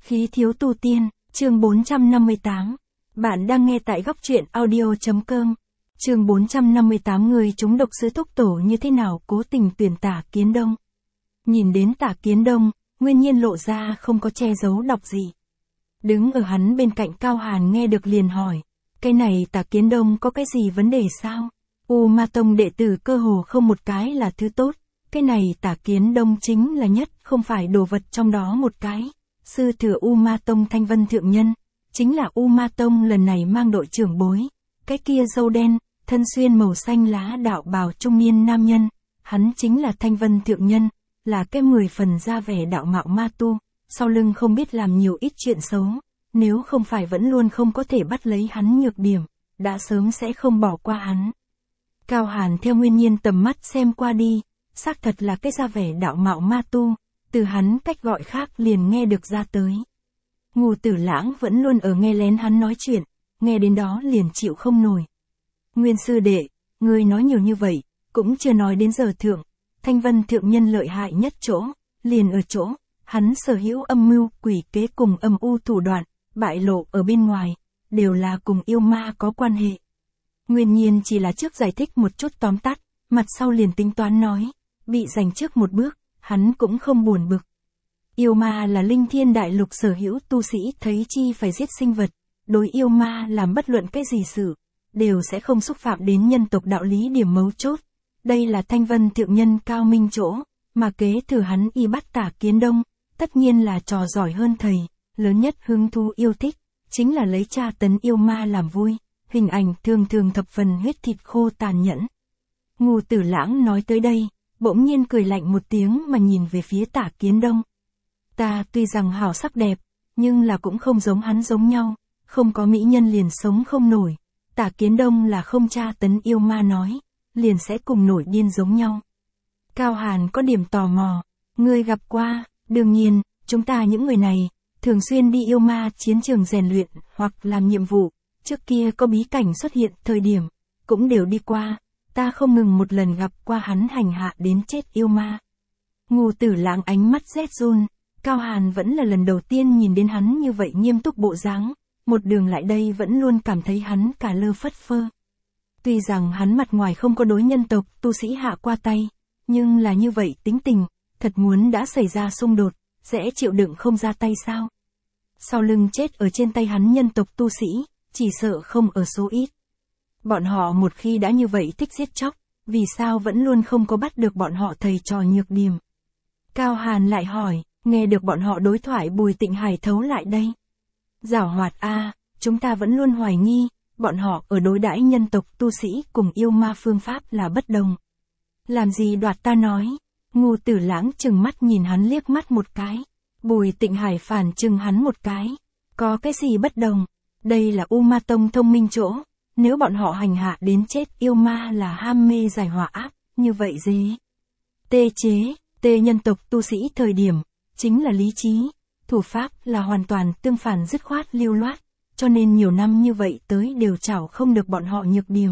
Khí thiếu tu tiên, chương 458. Bạn đang nghe tại góc truyện audio.com. Chương 458 người chúng độc sứ thúc tổ như thế nào cố tình tuyển Tả Kiến Đông. Nhìn đến Tả Kiến Đông, Nguyên Nhiên lộ ra không có che giấu đọc gì. Đứng ở hắn bên cạnh Cao Hàn nghe được liền hỏi, cái này Tả Kiến Đông có cái gì vấn đề sao? U Ma Tông đệ tử cơ hồ không một cái là thứ tốt, cái này Tả Kiến Đông chính là nhất, không phải đồ vật trong đó một cái. Sư thừa U Ma Tông Thanh Vân Thượng Nhân, chính là U Ma Tông lần này mang đội trưởng bối, cái kia râu đen, thân xuyên màu xanh lá đạo bào trung niên nam nhân, hắn chính là Thanh Vân Thượng Nhân, là cái 10 phần ra vẻ đạo mạo ma tu, sau lưng không biết làm nhiều ít chuyện xấu, nếu không phải vẫn luôn không có thể bắt lấy hắn nhược điểm, đã sớm sẽ không bỏ qua hắn. Cao Hàn theo Nguyên Nhiên tầm mắt xem qua đi, xác thật là cái ra vẻ đạo mạo ma tu, từ hắn cách gọi khác liền nghe được ra tới. Ngô Tử Lãng vẫn luôn ở nghe lén hắn nói chuyện, nghe đến đó liền chịu không nổi. Nguyên sư đệ, ngươi nói nhiều như vậy, cũng chưa nói đến giờ thượng, Thanh Vân Thượng Nhân lợi hại nhất chỗ, liền ở chỗ, hắn sở hữu âm mưu, quỷ kế cùng âm u thủ đoạn, bại lộ ở bên ngoài, đều là cùng yêu ma có quan hệ. Nguyên Nhiên chỉ là trước giải thích một chút tóm tắt, mặt sau liền tính toán nói, bị giành trước một bước, hắn cũng không buồn bực. Yêu ma là linh thiên đại lục sở hữu tu sĩ thấy chi phải giết sinh vật, đối yêu ma làm bất luận cái gì sự, đều sẽ không xúc phạm đến nhân tộc đạo lý điểm mấu chốt. Đây là Thanh Vân Thượng Nhân cao minh chỗ, mà kế thừa hắn y bắt Tả Kiến Đông, tất nhiên là trò giỏi hơn thầy, lớn nhất hứng thú yêu thích, chính là lấy tra tấn yêu ma làm vui, hình ảnh thường thường thập phần huyết thịt khô tàn nhẫn. Ngô Tử Lãng nói tới đây, bỗng nhiên cười lạnh một tiếng mà nhìn về phía Tả Kiến Đông. Ta tuy rằng hảo sắc đẹp, nhưng là cũng không giống hắn giống nhau, không có mỹ nhân liền sống không nổi. Tả Kiến Đông là không tra tấn yêu ma nói, liền sẽ cùng nổi điên giống nhau. Cao Hàn có điểm tò mò, ngươi gặp qua, đương nhiên, chúng ta những người này, thường xuyên đi yêu ma chiến trường rèn luyện, hoặc làm nhiệm vụ, trước kia có bí cảnh xuất hiện thời điểm, cũng đều đi qua, ta không ngừng một lần gặp qua hắn hành hạ đến chết yêu ma. Ngô Tử Lãng ánh mắt rét run, Cao Hàn vẫn là lần đầu tiên nhìn đến hắn như vậy nghiêm túc bộ dáng, một đường lại đây vẫn luôn cảm thấy hắn cả lơ phất phơ. Tuy rằng hắn mặt ngoài không có đối nhân tộc tu sĩ hạ qua tay, nhưng là như vậy tính tình, thật muốn đã xảy ra xung đột, sẽ chịu đựng không ra tay sao? Sau lưng chết ở trên tay hắn nhân tộc tu sĩ, chỉ sợ không ở số ít. Bọn họ một khi đã như vậy thích giết chóc, vì sao vẫn luôn không có bắt được bọn họ thầy trò nhược điểm? Cao Hàn lại hỏi, nghe được bọn họ đối thoại Bùi Tịnh Hải thấu lại đây. Giảo hoạt a, chúng ta vẫn luôn hoài nghi, bọn họ ở đối đãi nhân tộc tu sĩ cùng yêu ma phương pháp là bất đồng. Làm gì đoạt ta nói? Ngô Tử Lãng chừng mắt nhìn hắn liếc mắt một cái. Bùi Tịnh Hải phản chừng hắn một cái. Có cái gì bất đồng? Đây là U Ma Tông thông minh chỗ. Nếu bọn họ hành hạ đến chết yêu ma là ham mê giải hỏa áp, như vậy dế. Tê chế, tê nhân tộc tu sĩ thời điểm, chính là lý trí. Thủ pháp là hoàn toàn tương phản dứt khoát lưu loát, cho nên nhiều năm như vậy tới đều chảo không được bọn họ nhược điểm.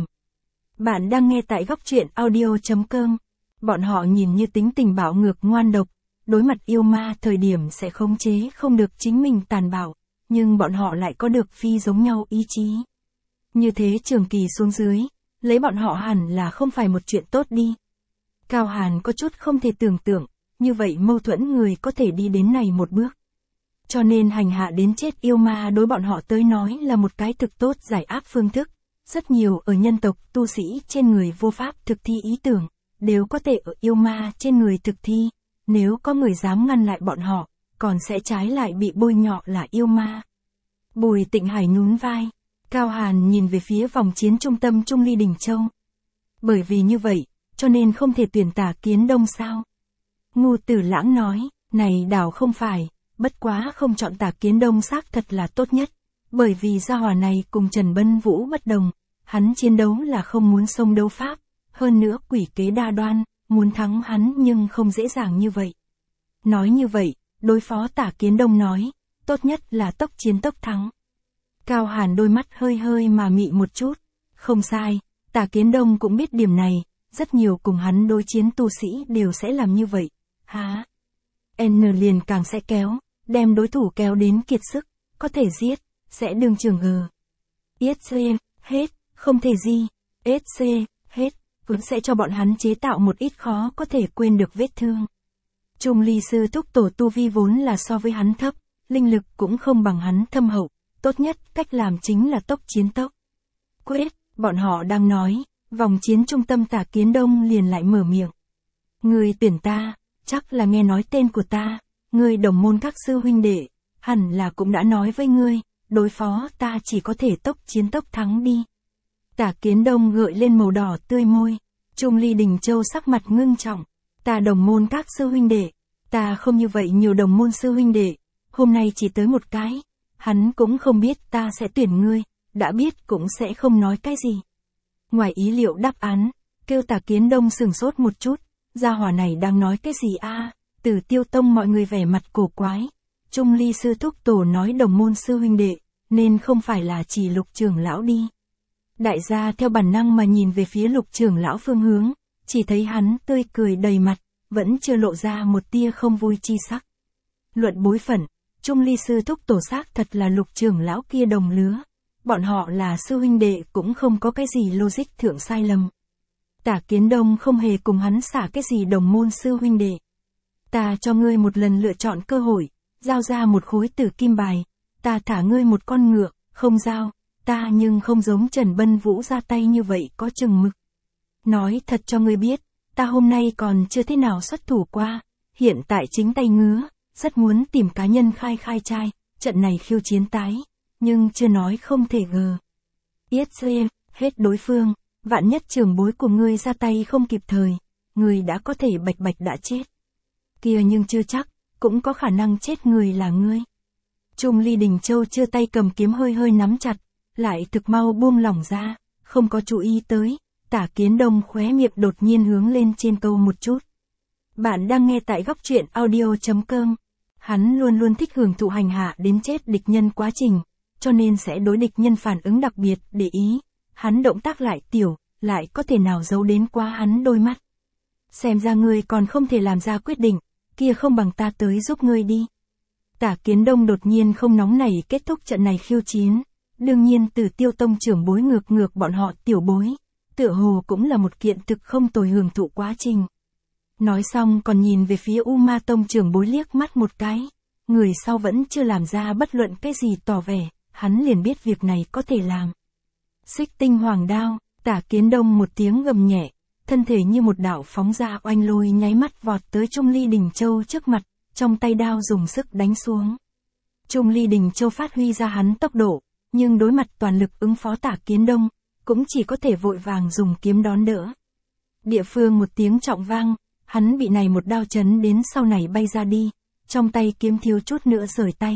Bạn đang nghe tại góc truyện audio.com. Bọn họ nhìn như tính tình bạo ngược ngoan độc, đối mặt yêu ma thời điểm sẽ khống chế không được chính mình tàn bạo, nhưng bọn họ lại có được phi giống nhau ý chí. Như thế trường kỳ xuống dưới, lấy bọn họ hẳn là không phải một chuyện tốt đi. Cao Hàn có chút không thể tưởng tượng, như vậy mâu thuẫn người có thể đi đến này một bước. Cho nên hành hạ đến chết yêu ma đối bọn họ tới nói là một cái thực tốt giải áp phương thức. Rất nhiều ở nhân tộc tu sĩ trên người vô pháp thực thi ý tưởng, đều có thể ở yêu ma trên người thực thi. Nếu có người dám ngăn lại bọn họ, còn sẽ trái lại bị bôi nhọ là yêu ma. Bùi Tịnh Hải nhún vai. Cao Hàn nhìn về phía vòng chiến trung tâm Trung Ly Đình Châu. Bởi vì như vậy, cho nên không thể tuyển Tả Kiến Đông sao? Ngô Tử Lãng nói, này đảo không phải, bất quá không chọn Tả Kiến Đông xác thật là tốt nhất. Bởi vì gia hỏa này cùng Trần Bân Vũ bất đồng, hắn chiến đấu là không muốn xông đấu pháp, hơn nữa quỷ kế đa đoan, muốn thắng hắn nhưng không dễ dàng như vậy. Nói như vậy, đối phó Tả Kiến Đông nói, tốt nhất là tốc chiến tốc thắng. Cao Hàn đôi mắt hơi hơi mà mị một chút, không sai, Tả Kiến Đông cũng biết điểm này, rất nhiều cùng hắn đối chiến tu sĩ đều sẽ làm như vậy, hả? N liền càng sẽ kéo, đem đối thủ kéo đến kiệt sức, có thể giết, sẽ đương trường g. SC, hết, không thể gì, SC, hết, cũng sẽ cho bọn hắn chế tạo một ít khó có thể quên được vết thương. Trung ly sư thúc tổ tu vi vốn là so với hắn thấp, linh lực cũng không bằng hắn thâm hậu, tốt nhất cách làm chính là tốc chiến tốc. Quyết, bọn họ đang nói, vòng chiến trung tâm Tả Kiến Đông liền lại mở miệng. Ngươi tuyển ta, chắc là nghe nói tên của ta, ngươi đồng môn các sư huynh đệ, hẳn là cũng đã nói với ngươi, đối phó ta chỉ có thể tốc chiến tốc thắng đi. Tả Kiến Đông gợi lên màu đỏ tươi môi, Trung Ly Đình Châu sắc mặt ngưng trọng, ta đồng môn các sư huynh đệ, ta không như vậy nhiều đồng môn sư huynh đệ, hôm nay chỉ tới một cái, hắn cũng không biết ta sẽ tuyển ngươi, đã biết cũng sẽ không nói cái gì. Ngoài ý liệu đáp án, kêu Tả Kiến Đông sửng sốt một chút, gia hỏa này đang nói cái gì a? Từ Tiêu Tông mọi người vẻ mặt cổ quái, Trung Ly sư thúc tổ nói đồng môn sư huynh đệ, nên không phải là chỉ Lục trưởng lão đi. Đại gia theo bản năng mà nhìn về phía Lục trưởng lão phương hướng, chỉ thấy hắn tươi cười đầy mặt, vẫn chưa lộ ra một tia không vui chi sắc. Luận bối phận, Trung Ly sư thúc tổ xác thật là Lục trưởng lão kia đồng lứa. Bọn họ là sư huynh đệ cũng không có cái gì logic thượng sai lầm. Tả Kiến Đông không hề cùng hắn xả cái gì đồng môn sư huynh đệ. Ta cho ngươi một lần lựa chọn cơ hội, giao ra một khối tử kim bài, ta thả ngươi một con ngựa, không giao, ta nhưng không giống Trần Bân Vũ ra tay như vậy có chừng mực. Nói thật cho ngươi biết, ta hôm nay còn chưa thế nào xuất thủ qua, hiện tại chính tay ngứa, rất muốn tìm cá nhân khai trai, trận này khiêu chiến tái, nhưng chưa nói không thể gờ. SC, hết đối phương, vạn nhất trưởng bối của ngươi ra tay không kịp thời, ngươi đã có thể bạch đã chết. Kia nhưng chưa chắc, cũng có khả năng chết người là ngươi. Trung Ly Đình Châu chưa tay cầm kiếm hơi nắm chặt, lại thực mau buông lỏng ra, không có chú ý tới, Tả Kiến Đông khóe miệng đột nhiên hướng lên trên câu một chút. Bạn đang nghe tại góc truyện audio.com. Hắn luôn thích hưởng thụ hành hạ đến chết địch nhân quá trình, cho nên sẽ đối địch nhân phản ứng đặc biệt để ý. Hắn động tác lại tiểu, lại có thể nào giấu đến quá hắn đôi mắt. Xem ra ngươi còn không thể làm ra quyết định, kia không bằng ta tới giúp ngươi đi. Tả Kiến Đông đột nhiên không nóng nảy kết thúc trận này khiêu chiến. Đương nhiên từ Tiêu Tông trưởng bối ngược bọn họ tiểu bối, tựa hồ cũng là một kiện thực không tồi hưởng thụ quá trình. Nói xong còn nhìn về phía U Ma Tông trưởng bối liếc mắt một cái, người sau vẫn chưa làm ra bất luận cái gì tỏ vẻ, hắn liền biết việc này có thể làm. Xích tinh hoàng đao, Tả Kiến Đông một tiếng gầm nhẹ, thân thể như một đạo phóng ra oanh lôi nháy mắt vọt tới Trung Ly Đình Châu trước mặt, trong tay đao dùng sức đánh xuống. Trung Ly Đình Châu phát huy ra hắn tốc độ, nhưng đối mặt toàn lực ứng phó Tả Kiến Đông, cũng chỉ có thể vội vàng dùng kiếm đón đỡ. Địa phương một tiếng trọng vang, hắn bị này một đao chấn đến sau này bay ra đi, trong tay kiếm thiếu chút nữa rời tay.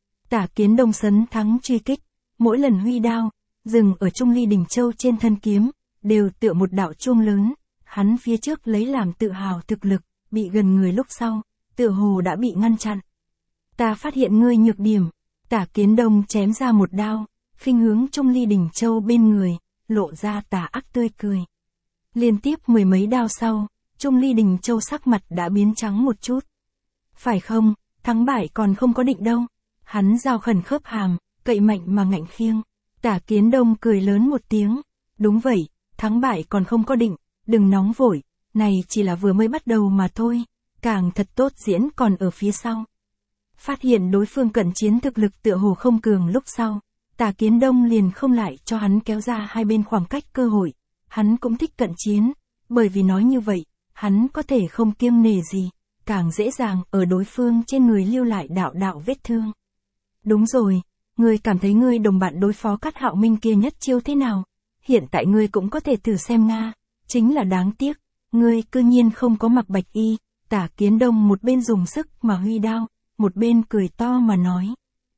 Tả Kiến Đông sấn thắng truy kích, mỗi lần huy đao, dừng ở Trung Ly Đình Châu trên thân kiếm, đều tựa một đạo chuông lớn, hắn phía trước lấy làm tự hào thực lực, bị gần người lúc sau, tựa hồ đã bị ngăn chặn. Ta phát hiện ngươi nhược điểm, Tả Kiến Đông chém ra một đao, khinh hướng Trung Ly Đình Châu bên người, lộ ra tà ác tươi cười. Liên tiếp mười mấy đao sau, Trung Ly Đình Châu sắc mặt đã biến trắng một chút. Phải không, thắng bại còn không có định đâu. Hắn giao khẩn khớp hàm, cậy mạnh mà ngạnh khiêng. Tả Kiến Đông cười lớn một tiếng. Đúng vậy, thắng bại còn không có định, đừng nóng vội, này chỉ là vừa mới bắt đầu mà thôi, càng thật tốt diễn còn ở phía sau. Phát hiện đối phương cận chiến thực lực tựa hồ không cường lúc sau, Tả Kiến Đông liền không lại cho hắn kéo ra hai bên khoảng cách cơ hội. Hắn cũng thích cận chiến, bởi vì nói như vậy, hắn có thể không kiêng nề gì, càng dễ dàng ở đối phương trên người lưu lại đạo vết thương. Đúng rồi, ngươi cảm thấy ngươi đồng bạn đối phó Cát Hạo Minh kia nhất chiêu thế nào? Hiện tại ngươi cũng có thể thử xem nga, chính là đáng tiếc, ngươi cư nhiên không có mặc bạch y. Tả Kiến Đông một bên dùng sức mà huy đao, một bên cười to mà nói.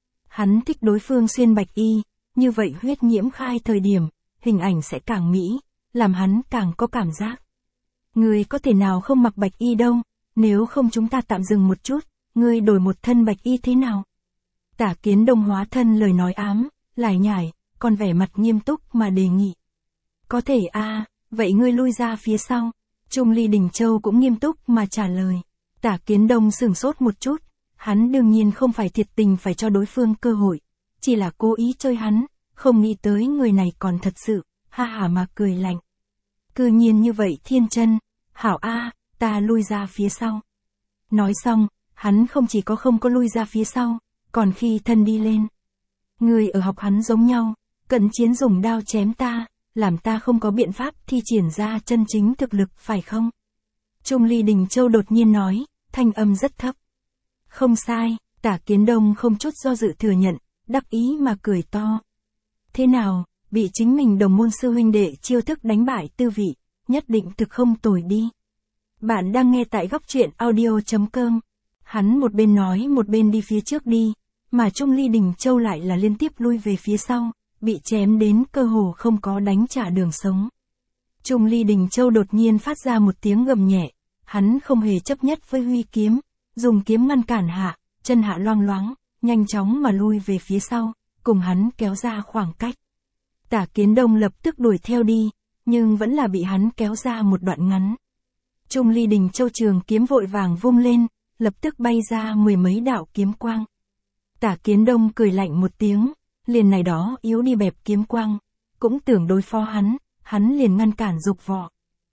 Hắn thích đối phương xuyên bạch y, như vậy huyết nhiễm khai thời điểm, hình ảnh sẽ càng mỹ, làm hắn càng có cảm giác. Ngươi có thể nào không mặc bạch y đâu, nếu không chúng ta tạm dừng một chút, ngươi đổi một thân bạch y thế nào? Tả Kiến Đông hóa thân lời nói ám, lải nhải, còn vẻ mặt nghiêm túc mà đề nghị. Có thể a, vậy ngươi lui ra phía sau. Trung Ly Đình Châu cũng nghiêm túc mà trả lời. Tả Kiến Đông sửng sốt một chút, Hắn đương nhiên không phải thiệt tình phải cho đối phương cơ hội, chỉ là cố ý chơi hắn, không nghĩ tới người này còn thật sự, ha hả mà cười lạnh. Cư nhiên như vậy thiên chân, hảo a, ta lui ra phía sau. Nói xong, hắn không chỉ có không có lui ra phía sau, còn khi thân đi lên. Người ở học hắn giống nhau, cận chiến dùng đao chém ta, làm ta không có biện pháp thi triển ra chân chính thực lực phải không? Trung Ly Đình Châu đột nhiên nói, thanh âm rất thấp. Không sai, Tả Kiến Đông không chút do dự thừa nhận, đắc ý mà cười to. Thế nào, bị chính mình đồng môn sư huynh đệ chiêu thức đánh bại tư vị, nhất định thực không tồi đi. Bạn đang nghe tại góc truyện audio.com. Hắn một bên nói một bên đi phía trước đi, mà Trung Ly Đình Châu lại là liên tiếp lui về phía sau, bị chém đến cơ hồ không có đánh trả đường sống. Trung Ly Đình Châu đột nhiên phát ra một tiếng gầm nhẹ, hắn không hề chấp nhất với huy kiếm, dùng kiếm ngăn cản hạ, chân hạ loang loáng, nhanh chóng mà lui về phía sau, cùng hắn kéo ra khoảng cách. Tả Kiến Đông lập tức đuổi theo đi, nhưng vẫn là bị hắn kéo ra một đoạn ngắn. Trung Ly Đình Châu trường kiếm vội vàng vung lên, lập tức bay ra mười mấy đạo kiếm quang. Tả Kiến Đông cười lạnh một tiếng, liền này đó yếu đi bẹp kiếm quang, cũng tưởng đối phó hắn liền ngăn cản dục vọ.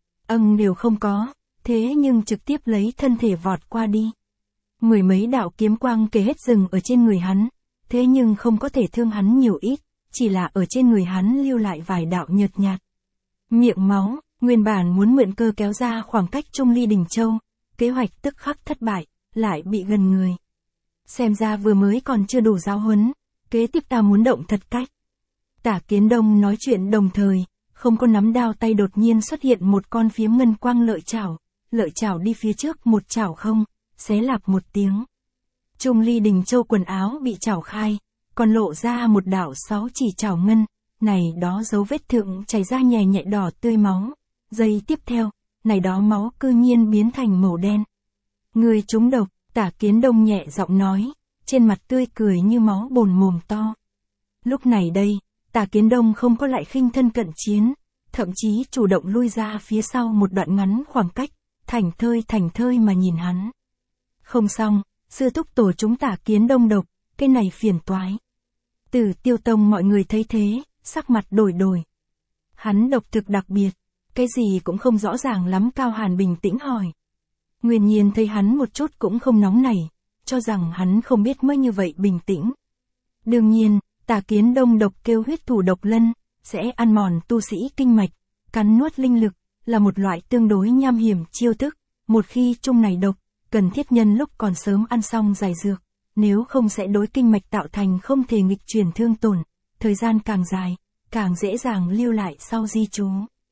Đều không có, thế nhưng trực tiếp lấy thân thể vọt qua đi. Mười mấy đạo kiếm quang kề hết rừng ở trên người hắn, thế nhưng không có thể thương hắn nhiều ít, chỉ là ở trên người hắn lưu lại vài đạo nhợt nhạt. Miệng máu, nguyên bản muốn mượn cơ kéo ra khoảng cách Trung Ly Đình Châu, kế hoạch tức khắc thất bại, lại bị gần người. Xem ra vừa mới còn chưa đủ giáo huấn, kế tiếp ta muốn động thật cách. Tả Kiến Đông nói chuyện đồng thời, không có nắm đao tay đột nhiên xuất hiện một con phiếm ngân quang lợi chảo đi phía trước một chảo không, xé lạp một tiếng. Trung Ly Đình Châu quần áo bị chảo khai, còn lộ ra một đạo 6 chỉ chảo ngân, này đó dấu vết thượng chảy ra nhè nhẹ đỏ tươi máu. Giây tiếp theo, này đó máu cư nhiên biến thành màu đen. Người trúng độc, Tả Kiến Đông nhẹ giọng nói, trên mặt tươi cười như máu bồn mồm to. Lúc này đây, Tả Kiến Đông không có lại khinh thân cận chiến, thậm chí chủ động lui ra phía sau một đoạn ngắn khoảng cách, thảnh thơi mà nhìn hắn. Không xong, sư thúc tổ chúng Tả Kiến Đông độc, cái này phiền toái. Từ Tiêu Tông mọi người thấy thế, sắc mặt đổi. Hắn độc thực đặc biệt, cái gì cũng không rõ ràng lắm. Cao Hàn bình tĩnh hỏi. Nguyên Nhiên thấy hắn một chút cũng không nóng nảy, cho rằng hắn không biết mới như vậy bình tĩnh. Đương nhiên, Tả Kiến Đông độc kêu huyết thủ độc lân, sẽ ăn mòn tu sĩ kinh mạch, cắn nuốt linh lực, là một loại tương đối nham hiểm chiêu thức, một khi chung này độc, cần thiết nhân lúc còn sớm ăn xong giải dược, nếu không sẽ đối kinh mạch tạo thành không thể nghịch chuyển thương tổn, thời gian càng dài, càng dễ dàng lưu lại sau di trú.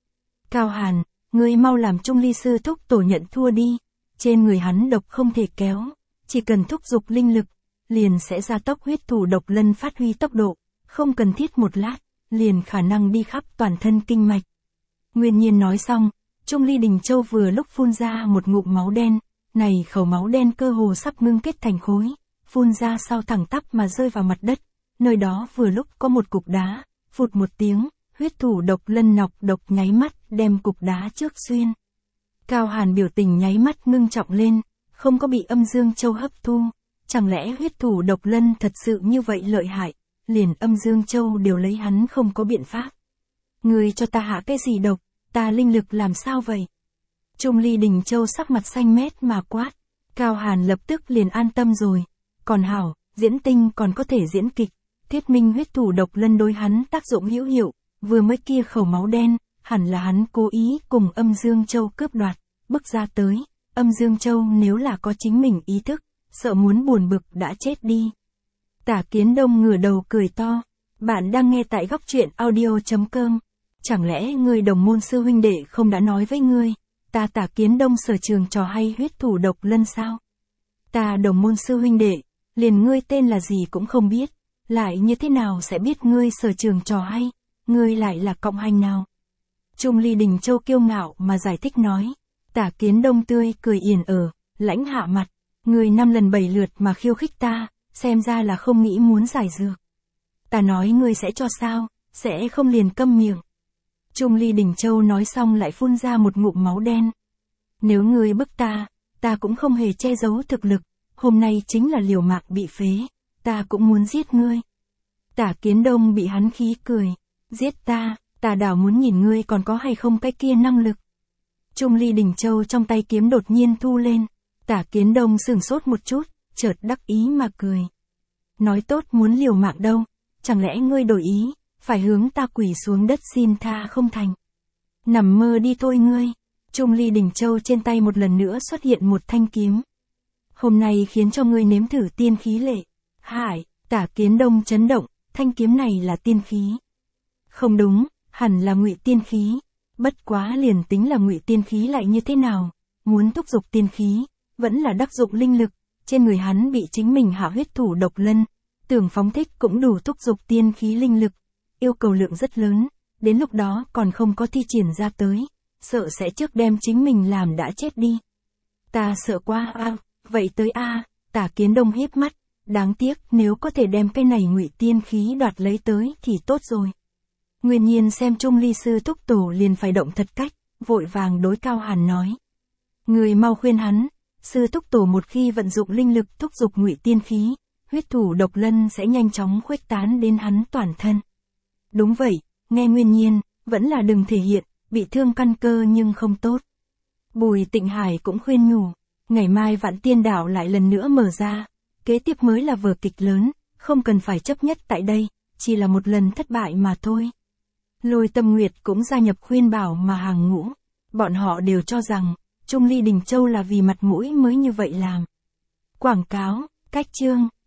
Cao Hàn, ngươi mau làm Trung Ly sư thúc tổ nhận thua đi, trên người hắn độc không thể kéo, chỉ cần thúc giục linh lực, liền sẽ gia tốc huyết thủ độc lân phát huy tốc độ, không cần thiết một lát, liền khả năng đi khắp toàn thân kinh mạch. Nguyên Nhiên nói xong, Trung Ly Đình Châu vừa lúc phun ra một ngụm máu đen, này khẩu máu đen cơ hồ sắp ngưng kết thành khối, phun ra sau thẳng tắp mà rơi vào mặt đất, nơi đó vừa lúc có một cục đá, phụt một tiếng, huyết thủ độc lân nọc độc nháy mắt đem cục đá trước xuyên. Cao Hàn biểu tình nháy mắt ngưng trọng lên, không có bị Âm Dương Châu hấp thu, chẳng lẽ huyết thủ độc lân thật sự như vậy lợi hại, liền Âm Dương Châu đều lấy hắn không có biện pháp. Người cho ta hạ cái gì độc, ta linh lực làm sao vậy? Trung Ly Đình Châu sắc mặt xanh mét mà quát, Cao Hàn lập tức liền an tâm rồi, còn hảo, diễn tinh còn có thể diễn kịch, thuyết minh huyết thủ độc lân đối hắn tác dụng hữu hiệu, vừa mới kia khẩu máu đen, hẳn là hắn cố ý cùng Âm Dương Châu cướp đoạt, bức ra tới, Âm Dương Châu nếu là có chính mình ý thức, sợ muốn buồn bực đã chết đi. Tả Kiến Đông ngửa đầu cười to, bạn đang nghe tại góc truyện audio.com, chẳng lẽ người đồng môn sư huynh đệ không đã nói với ngươi, ta Tả Kiến Đông sở trường trò hay huyết thủ độc lân sao? Ta đồng môn sư huynh đệ, liền ngươi tên là gì cũng không biết, lại như thế nào sẽ biết ngươi sở trường trò hay, ngươi lại là cộng hành nào? Trung Ly Đình Châu kiêu ngạo mà giải thích nói, Tả Kiến Đông tươi cười yển lãnh hạ mặt, ngươi 5 lần 7 lượt mà khiêu khích ta, xem ra là không nghĩ muốn giải dược. Ta nói ngươi sẽ cho sao, sẽ không liền câm miệng. Trung Ly Đình Châu nói xong lại phun ra một ngụm máu đen. Nếu ngươi bức ta cũng không hề che giấu thực lực, hôm nay chính là liều mạng bị phế, ta cũng muốn giết ngươi. Tả Kiến Đông bị hắn khí cười, giết ta, ta đảo muốn nhìn ngươi còn có hay không cái kia năng lực. Trung Ly Đình Châu trong tay kiếm đột nhiên thu lên, Tả Kiến Đông sửng sốt một chút, chợt đắc ý mà cười. Nói tốt muốn liều mạng đâu, chẳng lẽ ngươi đổi ý, phải hướng ta quỳ xuống đất xin tha không thành. Nằm mơ đi thôi ngươi. Trung Ly Đình Châu trên tay một lần nữa xuất hiện một thanh kiếm. Hôm nay khiến cho ngươi nếm thử tiên khí lệ. Hải, Tả Kiến Đông chấn động, thanh kiếm này là tiên khí. Không đúng, hẳn là ngụy tiên khí. Bất quá liền tính là ngụy tiên khí lại như thế nào, muốn thúc giục tiên khí, vẫn là đắc dụng linh lực, trên người hắn bị chính mình hạ huyết thủ độc lân, tưởng phóng thích cũng đủ thúc giục tiên khí linh lực, yêu cầu lượng rất lớn, đến lúc đó còn không có thi triển ra tới, sợ sẽ trước đem chính mình làm đã chết đi. Ta sợ quá a, vậy tới a, Tả Kiến Đông híp mắt, đáng tiếc nếu có thể đem cái này ngụy tiên khí đoạt lấy tới thì tốt rồi. Nguyên Nhiên xem Trung Ly sư thúc tổ liền phải động thật cách, vội vàng đối Cao Hàn nói. Người mau khuyên hắn, sư thúc tổ một khi vận dụng linh lực thúc giục ngụy tiên khí, huyết thủ độc lân sẽ nhanh chóng khuếch tán đến hắn toàn thân. Đúng vậy, nghe Nguyên Nhiên, vẫn là đừng thể hiện, bị thương căn cơ nhưng không tốt. Bùi Tịnh Hải cũng khuyên nhủ, ngày mai Vạn Tiên Đảo lại lần nữa mở ra, kế tiếp mới là vở kịch lớn, không cần phải chấp nhất tại đây, chỉ là một lần thất bại mà thôi. Lôi Tâm Nguyệt cũng gia nhập khuyên bảo mà hàng ngũ, bọn họ đều cho rằng, Trung Ly Đình Châu là vì mặt mũi mới như vậy làm. Quảng cáo, cách chương.